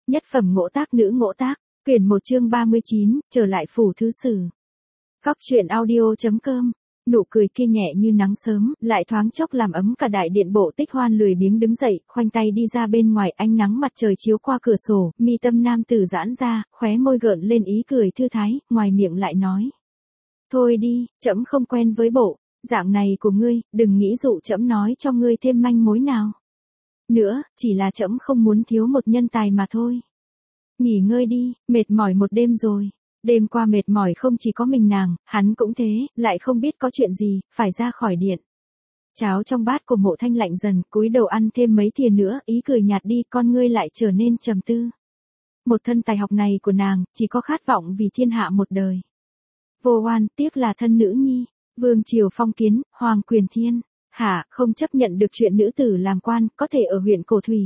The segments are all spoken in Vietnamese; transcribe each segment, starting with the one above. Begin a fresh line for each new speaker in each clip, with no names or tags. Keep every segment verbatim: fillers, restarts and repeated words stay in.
Nhất phẩm ngỗ tác nữ ngỗ tác, quyển một chương ba mươi chín, trở lại phủ thứ sử. Góc truyện audio.com, nụ cười kia nhẹ như nắng sớm, lại thoáng chốc làm ấm cả đại điện. Bộ Tích Hoan lười biếng đứng dậy, khoanh tay đi ra bên ngoài. Ánh nắng mặt trời chiếu qua cửa sổ, mi tâm nam tử giãn ra, khóe môi gợn lên ý cười thư thái, ngoài miệng lại nói: thôi đi, trẫm không quen với bộ dạng này của ngươi, đừng nghĩ dụ trẫm nói cho ngươi thêm manh mối nào nữa, chỉ là trẫm không muốn thiếu một nhân tài mà thôi. Nghỉ ngơi đi, mệt mỏi một đêm rồi. Đêm qua mệt mỏi không chỉ có mình nàng, hắn cũng thế, lại không biết có chuyện gì, phải ra khỏi điện. Cháo trong bát của Mộ Thanh lạnh dần, cúi đầu ăn thêm mấy thìa nữa, ý cười nhạt đi, con ngươi lại trở nên trầm tư. Một thân tài học này của nàng, chỉ có khát vọng vì thiên hạ một đời. Vô oan, tiếc là thân nữ nhi, vương triều phong kiến, hoàng quyền thiên hạ, không chấp nhận được chuyện nữ tử làm quan, có thể ở huyện Cổ Thủy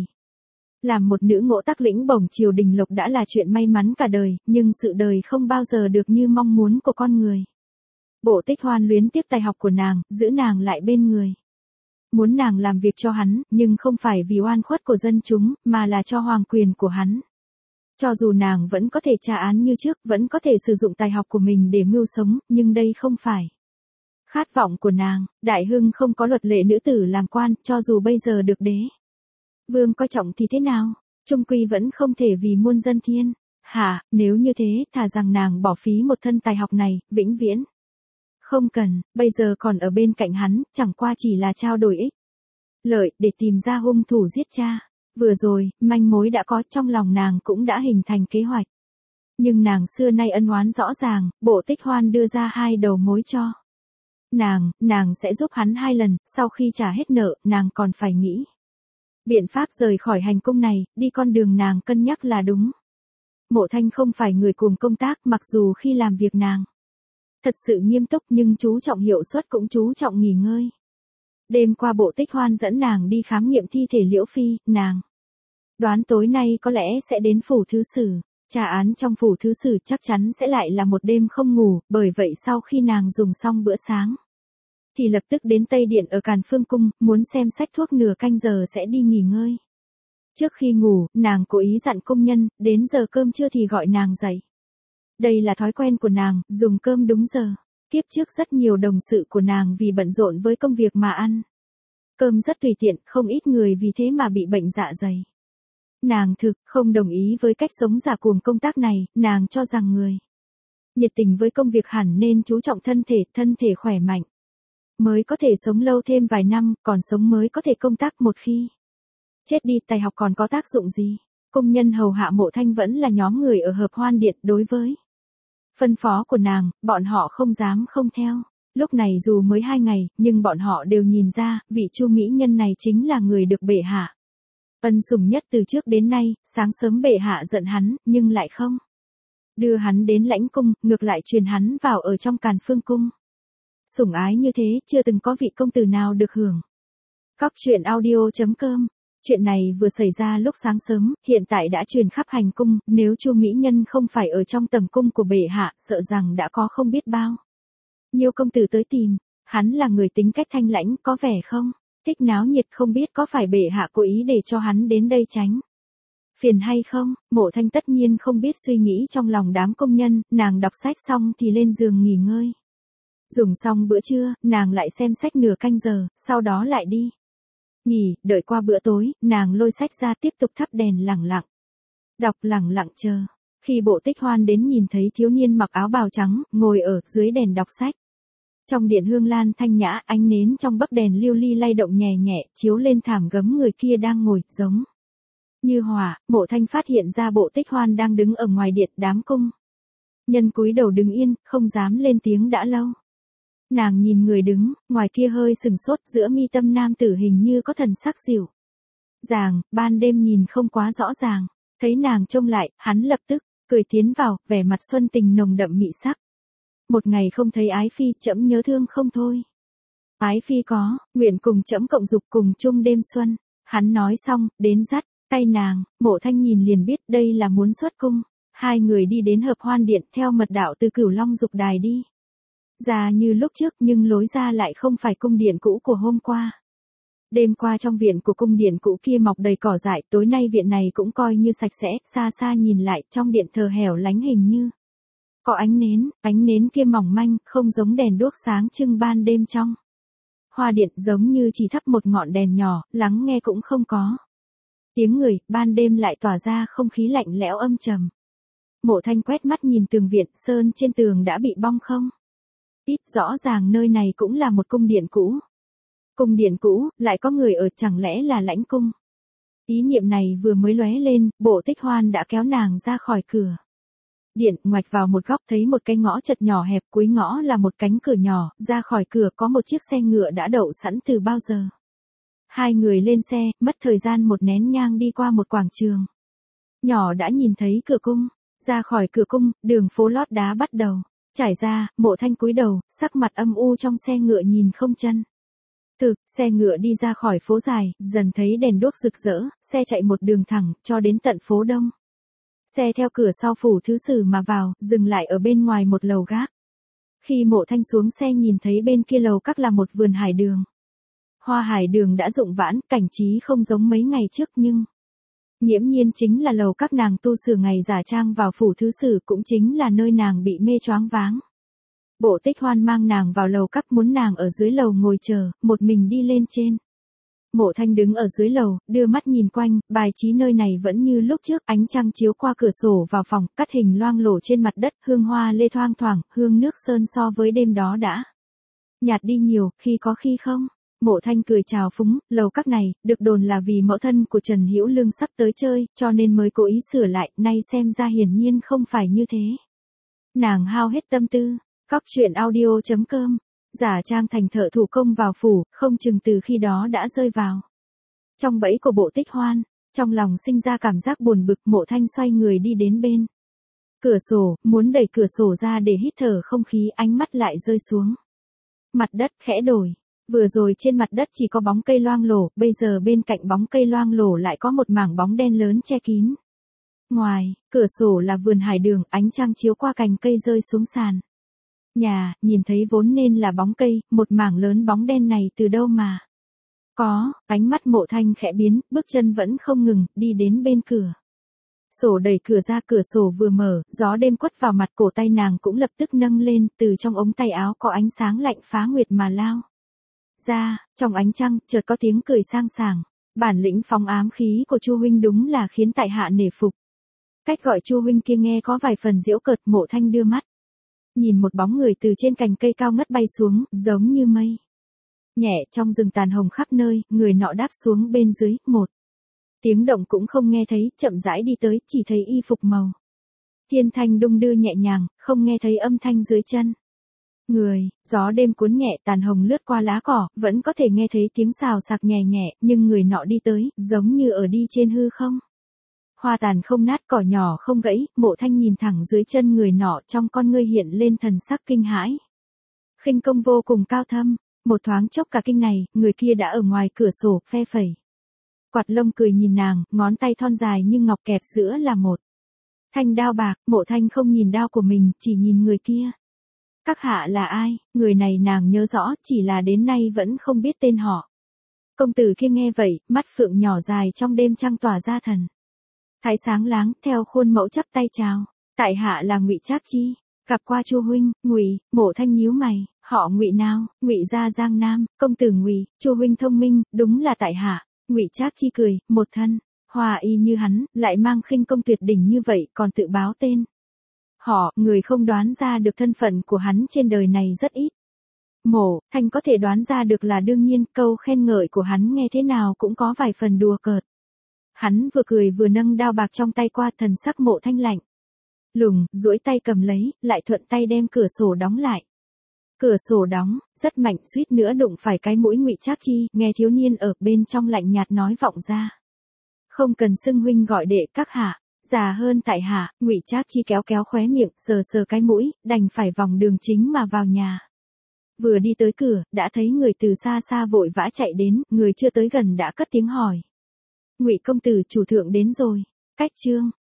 làm một nữ ngỗ tác lĩnh bổng triều đình lộc đã là chuyện may mắn cả đời, nhưng sự đời không bao giờ được như mong muốn của con người. Bộ Tích Hoan luyến tiếc tài học của nàng, giữ nàng lại bên người. Muốn nàng làm việc cho hắn, nhưng không phải vì oan khuất của dân chúng, mà là cho hoàng quyền của hắn. Cho dù nàng vẫn có thể tra án như trước, vẫn có thể sử dụng tài học của mình để mưu sống, nhưng đây không phải khát vọng của nàng. Đại hưng không có luật lệ nữ tử làm quan, cho dù bây giờ được đế vương coi trọng thì thế nào, chung quy vẫn không thể vì muôn dân thiên hạ, nếu như thế, thà rằng nàng bỏ phí một thân tài học này, vĩnh viễn không cần, bây giờ còn ở bên cạnh hắn, chẳng qua chỉ là trao đổi ích lợi, để tìm ra hung thủ giết cha. Vừa rồi, manh mối đã có, trong lòng nàng cũng đã hình thành kế hoạch. Nhưng nàng xưa nay ân oán rõ ràng, Bộ Tích Hoan đưa ra hai đầu mối cho nàng, nàng sẽ giúp hắn hai lần, sau khi trả hết nợ, nàng còn phải nghĩ biện pháp rời khỏi hành cung này, đi con đường nàng cân nhắc là đúng. Mộ Thanh không phải người cùng công tác, mặc dù khi làm việc nàng thật sự nghiêm túc, nhưng chú trọng hiệu suất cũng chú trọng nghỉ ngơi. Đêm qua Bộ Tích Hoan dẫn nàng đi khám nghiệm thi thể Liễu Phi, nàng đoán tối nay có lẽ sẽ đến phủ thứ sử. Trả án trong phủ thứ sử chắc chắn sẽ lại là một đêm không ngủ, bởi vậy sau khi nàng dùng xong bữa sáng thì lập tức đến Tây Điện ở Càn Phương Cung, muốn xem sách thuốc nửa canh giờ sẽ đi nghỉ ngơi. Trước khi ngủ, nàng cố ý dặn công nhân, đến giờ cơm trưa thì gọi nàng dậy. Đây là thói quen của nàng, dùng cơm đúng giờ. Kiếp trước rất nhiều đồng sự của nàng vì bận rộn với công việc mà ăn cơm rất tùy tiện, không ít người vì thế mà bị bệnh dạ dày. Nàng thực không đồng ý với cách sống giả cuồng công tác này, nàng cho rằng người nhiệt tình với công việc hẳn nên chú trọng thân thể, thân thể khỏe mạnh mới có thể sống lâu thêm vài năm, còn sống mới có thể công tác. Một khi chết đi, tài học còn có tác dụng gì? Công nhân hầu hạ Mộ Thanh vẫn là nhóm người ở Hợp Hoan Điện, đối với phân phó của nàng, bọn họ không dám không theo. Lúc này dù mới hai ngày, nhưng bọn họ đều nhìn ra, vị Chu mỹ nhân này chính là người được bệ hạ ân sủng nhất từ trước đến nay. Sáng sớm bệ hạ giận hắn, nhưng lại không đưa hắn đến lãnh cung, ngược lại truyền hắn vào ở trong Càn Phương Cung. Sủng ái như thế, chưa từng có vị công tử nào được hưởng. Góc truyện audio.com, chuyện này vừa xảy ra lúc sáng sớm, hiện tại đã truyền khắp hành cung, nếu Chu mỹ nhân không phải ở trong tầm cung của bệ hạ, sợ rằng đã có không biết bao nhiều công tử tới tìm. Hắn là người tính cách thanh lãnh, có vẻ không thích náo nhiệt, không biết có phải bệ hạ cố ý để cho hắn đến đây tránh phiền hay không. Mộ Thanh tất nhiên không biết suy nghĩ trong lòng đám công nhân, nàng đọc sách xong thì lên giường nghỉ ngơi. Dùng xong bữa trưa, nàng lại xem sách nửa canh giờ, sau đó lại đi nghỉ, đợi qua bữa tối, nàng lôi sách ra tiếp tục thắp đèn lẳng lặng đọc, lẳng lặng chờ. Khi Bộ Tích Hoan đến nhìn thấy thiếu niên mặc áo bào trắng, ngồi ở dưới đèn đọc sách. Trong điện hương lan thanh nhã, ánh nến trong bấc đèn lưu ly lay động nhẹ nhẹ, chiếu lên thảm gấm người kia đang ngồi, giống như hỏa. Mộ Thanh phát hiện ra Bộ Tích Hoan đang đứng ở ngoài điện. Đám cung nhân cúi đầu đứng yên, không dám lên tiếng đã lâu. Nàng nhìn người đứng ngoài kia hơi sừng sốt, giữa mi tâm nam tử hình như có thần sắc dịu dàng, ban đêm nhìn không quá rõ ràng. Thấy nàng trông lại, hắn lập tức cười tiến vào, vẻ mặt xuân tình nồng đậm mị sắc. Một ngày không thấy ái phi, trẫm nhớ thương không thôi. Ái phi có nguyện cùng trẫm cộng dục cùng chung đêm xuân. Hắn nói xong, đến dắt tay nàng. Mộ Thanh nhìn liền biết đây là muốn xuất cung. Hai người đi đến Hợp Hoan Điện, theo mật đạo từ Cửu Long Dục Đài đi ra như lúc trước, nhưng lối ra lại không phải cung điện cũ của hôm qua. Đêm qua trong viện của cung điện cũ kia mọc đầy cỏ dại, tối nay viện này cũng coi như sạch sẽ, xa xa nhìn lại trong điện thờ hẻo lánh hình như có ánh nến, ánh nến kia mỏng manh, không giống đèn đuốc sáng trưng ban đêm trong hoa điện, giống như chỉ thắp một ngọn đèn nhỏ, lắng nghe cũng không có tiếng người, ban đêm lại tỏa ra không khí lạnh lẽo âm trầm. Mộ Thanh quét mắt nhìn tường viện, sơn trên tường đã bị bong không ít, rõ ràng nơi này cũng là một cung điện cũ. Cung điện cũ, lại có người ở, chẳng lẽ là lãnh cung? Ý niệm này vừa mới lóe lên, Bộ Tích Hoan đã kéo nàng ra khỏi cửa điện, ngoạch vào một góc thấy một cái ngõ chật nhỏ hẹp, cuối ngõ là một cánh cửa nhỏ, ra khỏi cửa có một chiếc xe ngựa đã đậu sẵn từ bao giờ. Hai người lên xe, mất thời gian một nén nhang đi qua một quảng trường nhỏ đã nhìn thấy cửa cung. Ra khỏi cửa cung, đường phố lót đá bắt đầu trải ra, Mộ Thanh cúi đầu, sắc mặt âm u trong xe ngựa nhìn không chân. Thực, xe ngựa đi ra khỏi phố dài, dần thấy đèn đuốc rực rỡ, xe chạy một đường thẳng, cho đến tận phố đông. Xe theo cửa sau phủ thứ sử mà vào, dừng lại ở bên ngoài một lầu gác. Khi Mộ Thanh xuống xe nhìn thấy bên kia lầu các là một vườn hải đường. Hoa hải đường đã rụng vãn, cảnh trí không giống mấy ngày trước nhưng nghiễm nhiên chính là lầu các nàng tu sửa ngày giả trang vào phủ thứ sử, cũng chính là nơi nàng bị mê choáng váng. Bộ Tích Hoan mang nàng vào lầu các, muốn nàng ở dưới lầu ngồi chờ, một mình đi lên trên. Mộ Thanh đứng ở dưới lầu, đưa mắt nhìn quanh, bài trí nơi này vẫn như lúc trước, ánh trăng chiếu qua cửa sổ vào phòng, cắt hình loang lổ trên mặt đất, hương hoa lê thoang thoảng, hương nước sơn so với đêm đó đã nhạt đi nhiều, khi có khi không. Mộ Thanh cười chào phúng, lầu các này, được đồn là vì mẫu thân của Trần Hữu Lương sắp tới chơi, cho nên mới cố ý sửa lại, nay xem ra hiển nhiên không phải như thế. Nàng hao hết tâm tư, Cóc truyện audio chấm com, giả trang thành thợ thủ công vào phủ, không chừng từ khi đó đã rơi vào trong bẫy của Bộ Tích Hoan. Trong lòng sinh ra cảm giác buồn bực, Mộ Thanh xoay người đi đến bên cửa sổ, muốn đẩy cửa sổ ra để hít thở không khí, ánh mắt lại rơi xuống mặt đất, khẽ đổi. Vừa rồi trên mặt đất chỉ có bóng cây loang lổ, bây giờ bên cạnh bóng cây loang lổ lại có một mảng bóng đen lớn che kín. Ngoài cửa sổ là vườn hải đường, ánh trăng chiếu qua cành cây rơi xuống sàn nhà, nhìn thấy vốn nên là bóng cây, một mảng lớn bóng đen này từ đâu mà có. Ánh mắt Mộ Thanh khẽ biến, bước chân vẫn không ngừng, đi đến bên cửa sổ, đẩy cửa ra. Cửa sổ vừa mở, gió đêm quất vào mặt, cổ tay nàng cũng lập tức nâng lên, từ trong ống tay áo có ánh sáng lạnh phá nguyệt mà lao ra. Trong ánh trăng, chợt có tiếng cười sang sảng. Bản lĩnh phóng ám khí của Chu huynh đúng là khiến tại hạ nể phục. Cách gọi Chu huynh kia nghe có vài phần giễu cợt. Mộ Thanh đưa mắt nhìn một bóng người từ trên cành cây cao ngất bay xuống, giống như mây nhẹ trong rừng tàn hồng khắp nơi, người nọ đáp xuống bên dưới, một tiếng động cũng không nghe thấy, chậm rãi đi tới, chỉ thấy y phục màu thiên thanh đung đưa nhẹ nhàng, không nghe thấy âm thanh dưới chân người. Gió đêm cuốn nhẹ, tàn hồng lướt qua lá cỏ, vẫn có thể nghe thấy tiếng xào xạc nhẹ nhẹ, nhưng người nọ đi tới, giống như ở đi trên hư không. Hoa tàn không nát, cỏ nhỏ không gãy. Mộ Thanh nhìn thẳng dưới chân người nọ, trong con ngươi hiện lên thần sắc kinh hãi. Khinh công vô cùng cao thâm. Một thoáng chốc cả kinh này, người kia đã ở ngoài cửa sổ, phe phẩy quạt lông cười nhìn nàng, ngón tay thon dài như ngọc kẹp giữa là một thanh đao bạc. Mộ Thanh không nhìn đao của mình, chỉ nhìn người kia. Các hạ là ai? Người này nàng nhớ rõ, chỉ là đến nay vẫn không biết tên họ. Công tử kia nghe vậy, mắt phượng nhỏ dài trong đêm trăng tỏa ra thần thái sáng láng, theo khuôn mẫu chắp tay chào. Tại hạ là Ngụy Trác Chi, gặp qua Chu huynh. Ngụy. Mộ Thanh nhíu mày, họ Ngụy nào? Ngụy gia Giang Nam. Công tử Ngụy. Chu huynh thông minh, đúng là tại hạ. Ngụy Trác Chi cười, một thân hoa y như hắn, lại mang khinh công tuyệt đỉnh như vậy, còn tự báo tên họ. Người không đoán ra được thân phận của hắn trên đời này rất ít. Mộ Thanh có thể đoán ra được là đương nhiên, câu khen ngợi của hắn nghe thế nào cũng có vài phần đùa cợt. Hắn vừa cười vừa nâng đao bạc trong tay qua, thần sắc Mộ Thanh lạnh lùng, duỗi tay cầm lấy, lại thuận tay đem cửa sổ đóng lại. Cửa sổ đóng rất mạnh, suýt nữa đụng phải cái mũi Ngụy Trác Chi, nghe thiếu niên ở bên trong lạnh nhạt nói vọng ra. Không cần xưng huynh gọi đệ, các hạ già hơn tại hạ. Ngụy Trác Chi kéo kéo khóe miệng, sờ sờ cái mũi, đành phải vòng đường chính mà vào nhà. Vừa đi tới cửa, đã thấy người từ xa xa vội vã chạy đến, người chưa tới gần đã cất tiếng hỏi. Ngụy công tử, chủ thượng đến rồi. Cách chương